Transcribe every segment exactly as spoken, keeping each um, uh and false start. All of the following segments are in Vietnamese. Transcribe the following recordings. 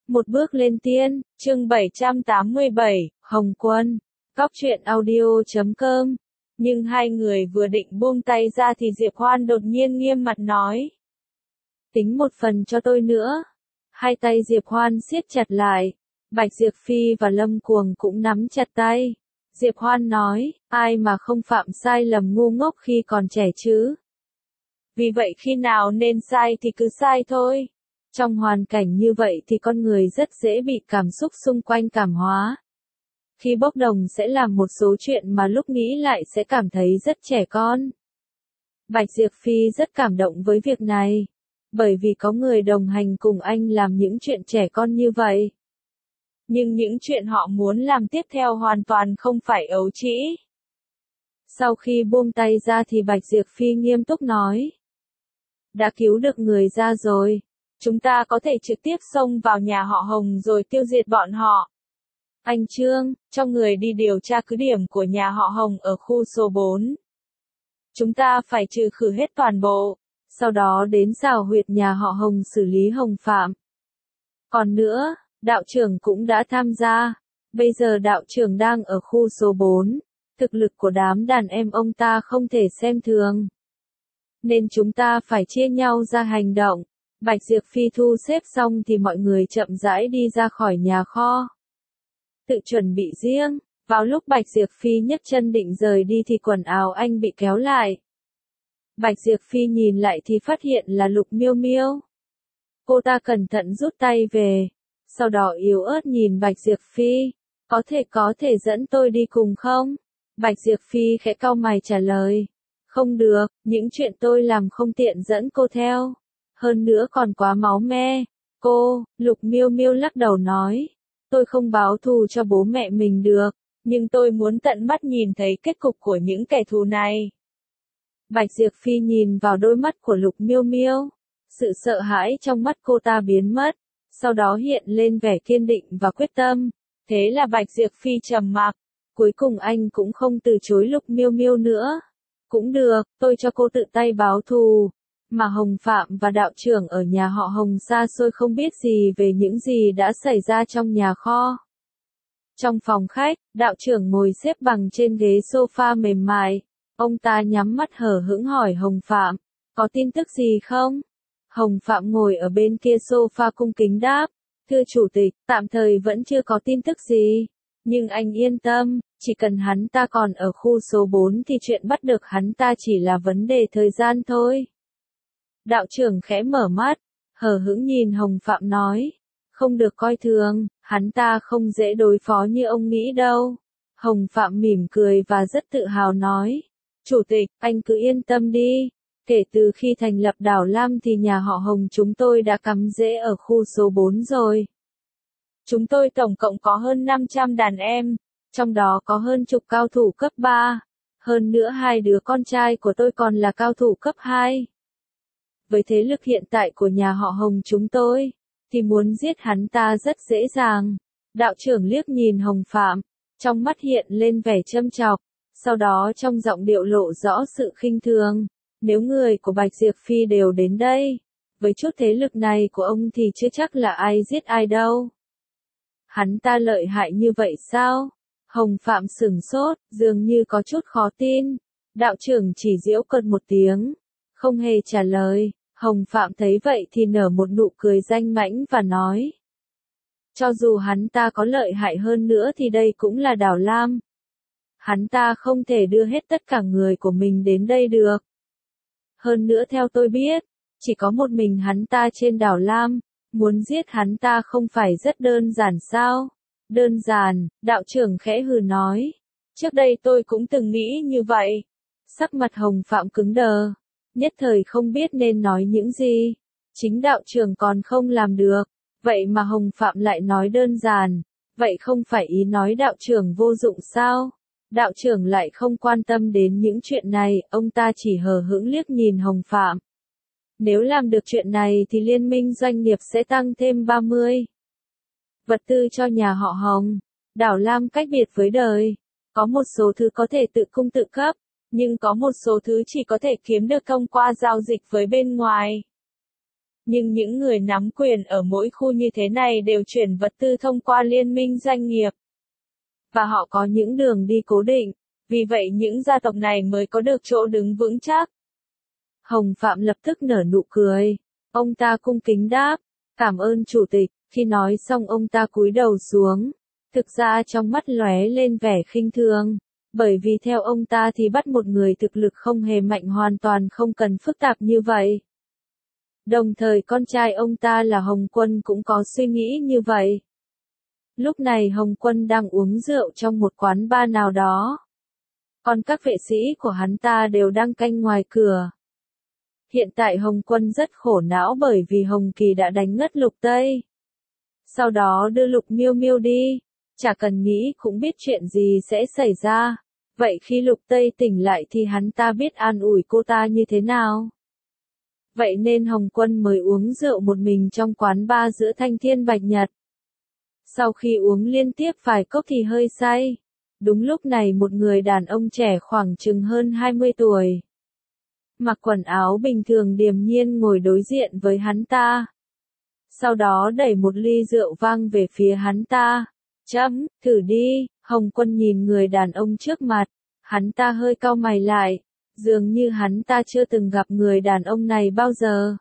Một bước lên tiên, chương bảy trăm tám mươi bảy, Hồng Quân, Cóc truyện audio chấm com. Nhưng hai người vừa định buông tay ra thì Diệp Hoan đột nhiên nghiêm mặt nói. Tính một phần cho tôi nữa. Hai tay Diệp Hoan siết chặt lại. Bạch Diệp Phi và Lâm Cuồng cũng nắm chặt tay. Diệp Hoan nói, ai mà không phạm sai lầm ngu ngốc khi còn trẻ chứ. Vì vậy khi nào nên sai thì cứ sai thôi. Trong hoàn cảnh như vậy thì con người rất dễ bị cảm xúc xung quanh cảm hóa. Khi bốc đồng sẽ làm một số chuyện mà lúc nghĩ lại sẽ cảm thấy rất trẻ con. Bạch Diệp Phi rất cảm động với việc này. Bởi vì có người đồng hành cùng anh làm những chuyện trẻ con như vậy. Nhưng những chuyện họ muốn làm tiếp theo hoàn toàn không phải ấu trĩ. Sau khi buông tay ra thì Bạch Diệp Phi nghiêm túc nói. Đã cứu được người ra rồi. Chúng ta có thể trực tiếp xông vào nhà họ Hồng rồi tiêu diệt bọn họ. Anh Trương, cho người đi điều tra cứ điểm của nhà họ Hồng ở khu số bốn. Chúng ta phải trừ khử hết toàn bộ, sau đó đến rào huyệt nhà họ Hồng xử lý Hồng Phạm. Còn nữa, đạo trưởng cũng đã tham gia. Bây giờ đạo trưởng đang ở khu số bốn. Thực lực của đám đàn em ông ta không thể xem thường. Nên chúng ta phải chia nhau ra hành động. Bạch Diệp Phi thu xếp xong thì mọi người chậm rãi đi ra khỏi nhà kho. Tự chuẩn bị riêng, vào lúc Bạch Diệp Phi nhấc chân định rời đi thì quần áo anh bị kéo lại. Bạch Diệp Phi nhìn lại thì phát hiện là Lục Miêu Miêu. Cô ta cẩn thận rút tay về, sau đó yếu ớt nhìn Bạch Diệp Phi, có thể có thể dẫn tôi đi cùng không? Bạch Diệp Phi khẽ cau mày trả lời, không được, những chuyện tôi làm không tiện dẫn cô theo. Hơn nữa còn quá máu me. Cô, Lục Miêu Miêu lắc đầu nói. Tôi không báo thù cho bố mẹ mình được, nhưng tôi muốn tận mắt nhìn thấy kết cục của những kẻ thù này. Bạch Diệp Phi nhìn vào đôi mắt của Lục Miêu Miêu. Sự sợ hãi trong mắt cô ta biến mất, sau đó hiện lên vẻ kiên định và quyết tâm. Thế là Bạch Diệp Phi trầm mặc. Cuối cùng anh cũng không từ chối Lục Miêu Miêu nữa. Cũng được, tôi cho cô tự tay báo thù. Mà Hồng Phạm và đạo trưởng ở nhà họ Hồng xa xôi không biết gì về những gì đã xảy ra trong nhà kho. Trong phòng khách, đạo trưởng ngồi xếp bằng trên ghế sofa mềm mại. Ông ta nhắm mắt hờ hững hỏi Hồng Phạm, có tin tức gì không? Hồng Phạm ngồi ở bên kia sofa cung kính đáp, thưa chủ tịch, tạm thời vẫn chưa có tin tức gì. Nhưng anh yên tâm, chỉ cần hắn ta còn ở khu số bốn thì chuyện bắt được hắn ta chỉ là vấn đề thời gian thôi. Đạo trưởng khẽ mở mắt, hờ hững nhìn Hồng Phạm nói, không được coi thường, hắn ta không dễ đối phó như ông nghĩ đâu. Hồng Phạm mỉm cười và rất tự hào nói, chủ tịch, anh cứ yên tâm đi, kể từ khi thành lập Đảo Lam thì nhà họ Hồng chúng tôi đã cắm rễ ở khu số bốn rồi. Chúng tôi tổng cộng có hơn năm trăm đàn em, trong đó có hơn chục cao thủ cấp ba, hơn nữa hai đứa con trai của tôi còn là cao thủ cấp hai. Với thế lực hiện tại của nhà họ Hồng chúng tôi, thì muốn giết hắn ta rất dễ dàng. Đạo trưởng liếc nhìn Hồng Phạm, trong mắt hiện lên vẻ châm chọc, sau đó trong giọng điệu lộ rõ sự khinh thường. Nếu người của Bạch Diệp Phi đều đến đây, với chút thế lực này của ông thì chưa chắc là ai giết ai đâu. Hắn ta lợi hại như vậy sao? Hồng Phạm sửng sốt, dường như có chút khó tin. Đạo trưởng chỉ giễu cợt một tiếng, không hề trả lời. Hồng Phạm thấy vậy thì nở một nụ cười danh mãnh và nói. Cho dù hắn ta có lợi hại hơn nữa thì đây cũng là Đảo Lam. Hắn ta không thể đưa hết tất cả người của mình đến đây được. Hơn nữa theo tôi biết, chỉ có một mình hắn ta trên Đảo Lam, muốn giết hắn ta không phải rất đơn giản sao? Đơn giản, đạo trưởng khẽ hừ nói. Trước đây tôi cũng từng nghĩ như vậy. Sắc mặt Hồng Phạm cứng đờ. Nhất thời không biết nên nói những gì. Chính đạo trưởng còn không làm được. Vậy mà Hồng Phạm lại nói đơn giản. Vậy không phải ý nói đạo trưởng vô dụng sao? Đạo trưởng lại không quan tâm đến những chuyện này. Ông ta chỉ hờ hững liếc nhìn Hồng Phạm. Nếu làm được chuyện này thì liên minh doanh nghiệp sẽ tăng thêm ba mươi. Vật tư cho nhà họ Hồng. Đảo Lam cách biệt với đời. Có một số thứ có thể tự cung tự cấp. Nhưng có một số thứ chỉ có thể kiếm được thông qua giao dịch với bên ngoài. Nhưng những người nắm quyền ở mỗi khu như thế này đều chuyển vật tư thông qua liên minh doanh nghiệp. Và họ có những đường đi cố định, vì vậy những gia tộc này mới có được chỗ đứng vững chắc. Hồng Phạm lập tức nở nụ cười. Ông ta cung kính đáp, cảm ơn chủ tịch. Khi nói xong ông ta cúi đầu xuống. Thực ra trong mắt lóe lên vẻ khinh thường. Bởi vì theo ông ta thì bắt một người thực lực không hề mạnh hoàn toàn không cần phức tạp như vậy. Đồng thời con trai ông ta là Hồng Quân cũng có suy nghĩ như vậy. Lúc này Hồng Quân đang uống rượu trong một quán bar nào đó. Còn các vệ sĩ của hắn ta đều đang canh ngoài cửa. Hiện tại Hồng Quân rất khổ não bởi vì Hồng Kỳ đã đánh ngất Lục Tây. Sau đó đưa Lục Miêu Miêu đi. Chả cần nghĩ cũng biết chuyện gì sẽ xảy ra. Vậy khi Lục Tây tỉnh lại thì hắn ta biết an ủi cô ta như thế nào? Vậy nên Hồng Quân mới uống rượu một mình trong quán bar giữa Thanh Thiên Bạch Nhật. Sau khi uống liên tiếp vài cốc thì hơi say. Đúng lúc này một người đàn ông trẻ khoảng chừng hơn hai mươi tuổi. Mặc quần áo bình thường điềm nhiên ngồi đối diện với hắn ta. Sau đó đẩy một ly rượu vang về phía hắn ta. Chấm, thử đi. Hồng Quân nhìn người đàn ông trước mặt. Hắn ta hơi cau mày lại. Dường như hắn ta chưa từng gặp người đàn ông này bao giờ.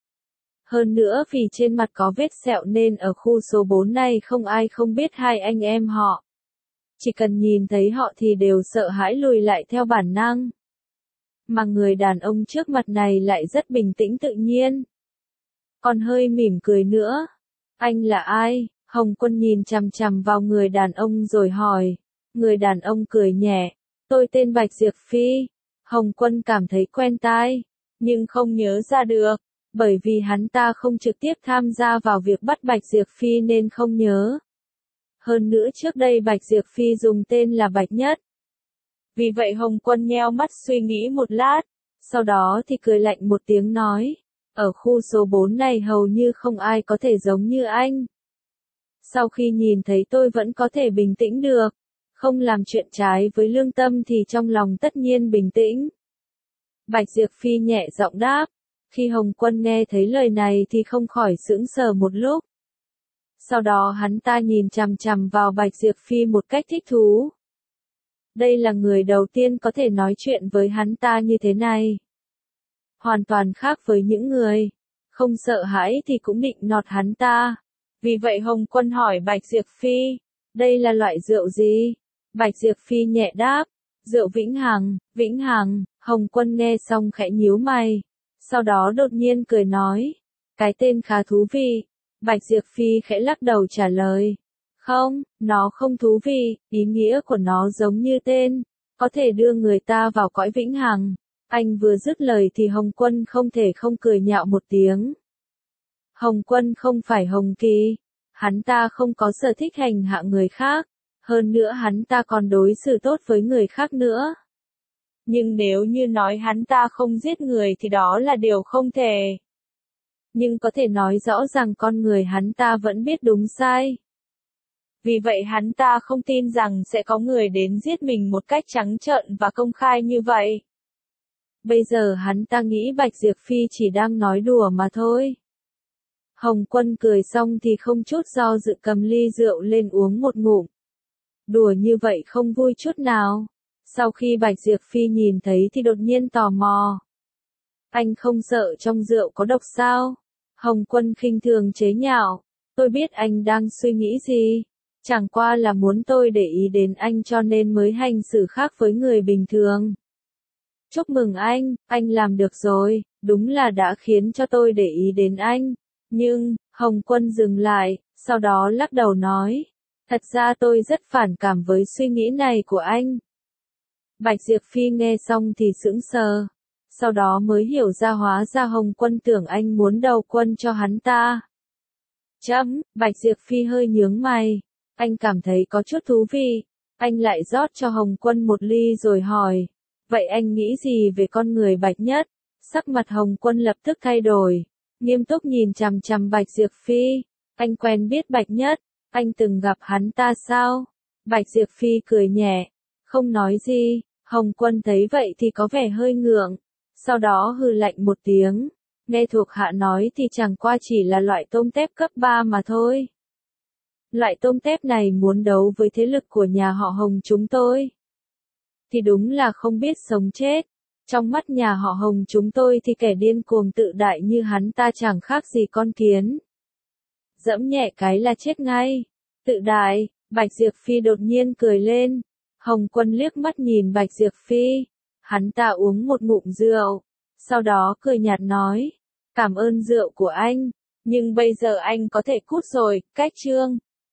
Hơn nữa vì trên mặt có vết sẹo nên ở khu số bốn này không ai không biết hai anh em họ. Chỉ cần nhìn thấy họ thì đều sợ hãi lùi lại theo bản năng. Mà người đàn ông trước mặt này lại rất bình tĩnh tự nhiên. Còn hơi mỉm cười nữa. Anh là ai? Hồng Quân nhìn chằm chằm vào người đàn ông rồi hỏi. Người đàn ông cười nhẹ. Tôi tên Bạch Diệp Phi. Hồng Quân cảm thấy quen tai. Nhưng không nhớ ra được. Bởi vì hắn ta không trực tiếp tham gia vào việc bắt Bạch Diệp Phi nên không nhớ. Hơn nữa trước đây Bạch Diệp Phi dùng tên là Bạch Nhất. Vì vậy Hồng Quân nheo mắt suy nghĩ một lát. Sau đó thì cười lạnh một tiếng nói. Ở khu số bốn này hầu như không ai có thể giống như anh. Sau khi nhìn thấy tôi vẫn có thể bình tĩnh được. Không làm chuyện trái với lương tâm thì trong lòng tất nhiên bình tĩnh. Bạch Diệp Phi nhẹ giọng đáp. Khi Hồng Quân nghe thấy lời này thì không khỏi sững sờ một lúc. Sau đó hắn ta nhìn chằm chằm vào Bạch Diệp Phi một cách thích thú. Đây là người đầu tiên có thể nói chuyện với hắn ta như thế này. Hoàn toàn khác với những người không sợ hãi thì cũng định nọt hắn ta. Vì vậy Hồng Quân hỏi Bạch Diệp Phi, đây là loại rượu gì? Bạch Diệp Phi nhẹ đáp, rượu Vĩnh Hằng. Vĩnh Hằng. Hồng Quân nghe xong khẽ nhíu mày. Sau đó đột nhiên cười nói, cái tên khá thú vị. Bạch Diệp Phi khẽ lắc đầu trả lời, không, nó không thú vị, ý nghĩa của nó giống như tên, có thể đưa người ta vào cõi vĩnh hằng. Anh vừa dứt lời thì Hồng Quân không thể không cười nhạo một tiếng. Hồng Quân không phải Hồng Kỳ, hắn ta không có sở thích hành hạ người khác, hơn nữa hắn ta còn đối xử tốt với người khác nữa. Nhưng nếu như nói hắn ta không giết người thì đó là điều không thể. Nhưng có thể nói rõ rằng con người hắn ta vẫn biết đúng sai. Vì vậy hắn ta không tin rằng sẽ có người đến giết mình một cách trắng trợn và công khai như vậy. Bây giờ hắn ta nghĩ Bạch Diệp Phi chỉ đang nói đùa mà thôi. Hồng Quân cười xong thì không chút do dự cầm ly rượu lên uống một ngụm. Đùa như vậy không vui chút nào. Sau khi Bạch Diệp Phi nhìn thấy thì đột nhiên tò mò. Anh không sợ trong rượu có độc sao? Hồng Quân khinh thường chế nhạo. Tôi biết anh đang suy nghĩ gì. Chẳng qua là muốn tôi để ý đến anh cho nên mới hành xử khác với người bình thường. Chúc mừng anh, anh làm được rồi, đúng là đã khiến cho tôi để ý đến anh. Nhưng, Hồng Quân dừng lại, sau đó lắc đầu nói. Thật ra tôi rất phản cảm với suy nghĩ này của anh. Bạch Diệp Phi nghe xong thì sững sờ. Sau đó mới hiểu ra hóa ra Hồng Quân tưởng anh muốn đầu quân cho hắn ta. Chấm, Bạch Diệp Phi hơi nhướng mày. Anh cảm thấy có chút thú vị. Anh lại rót cho Hồng Quân một ly rồi hỏi. Vậy anh nghĩ gì về con người Bạch Nhất? Sắc mặt Hồng Quân lập tức thay đổi. Nghiêm túc nhìn chằm chằm Bạch Diệp Phi. Anh quen biết Bạch Nhất. Anh từng gặp hắn ta sao? Bạch Diệp Phi cười nhẹ. Không nói gì. Hồng Quân thấy vậy thì có vẻ hơi ngượng. Sau đó hừ lạnh một tiếng. Nghe thuộc hạ nói thì chẳng qua chỉ là loại tôm tép cấp ba mà thôi. Loại tôm tép này muốn đấu với thế lực của nhà họ Hồng chúng tôi thì đúng là không biết sống chết. Trong mắt nhà họ Hồng chúng tôi thì kẻ điên cuồng tự đại như hắn ta chẳng khác gì con kiến. Dẫm nhẹ cái là chết ngay. Tự đại, Bạch Diệp Phi đột nhiên cười lên. Hồng Quân liếc mắt nhìn Bạch Diệp Phi. Hắn ta uống một ngụm rượu. Sau đó cười nhạt nói. Cảm ơn rượu của anh. Nhưng bây giờ anh có thể cút rồi, cách chương.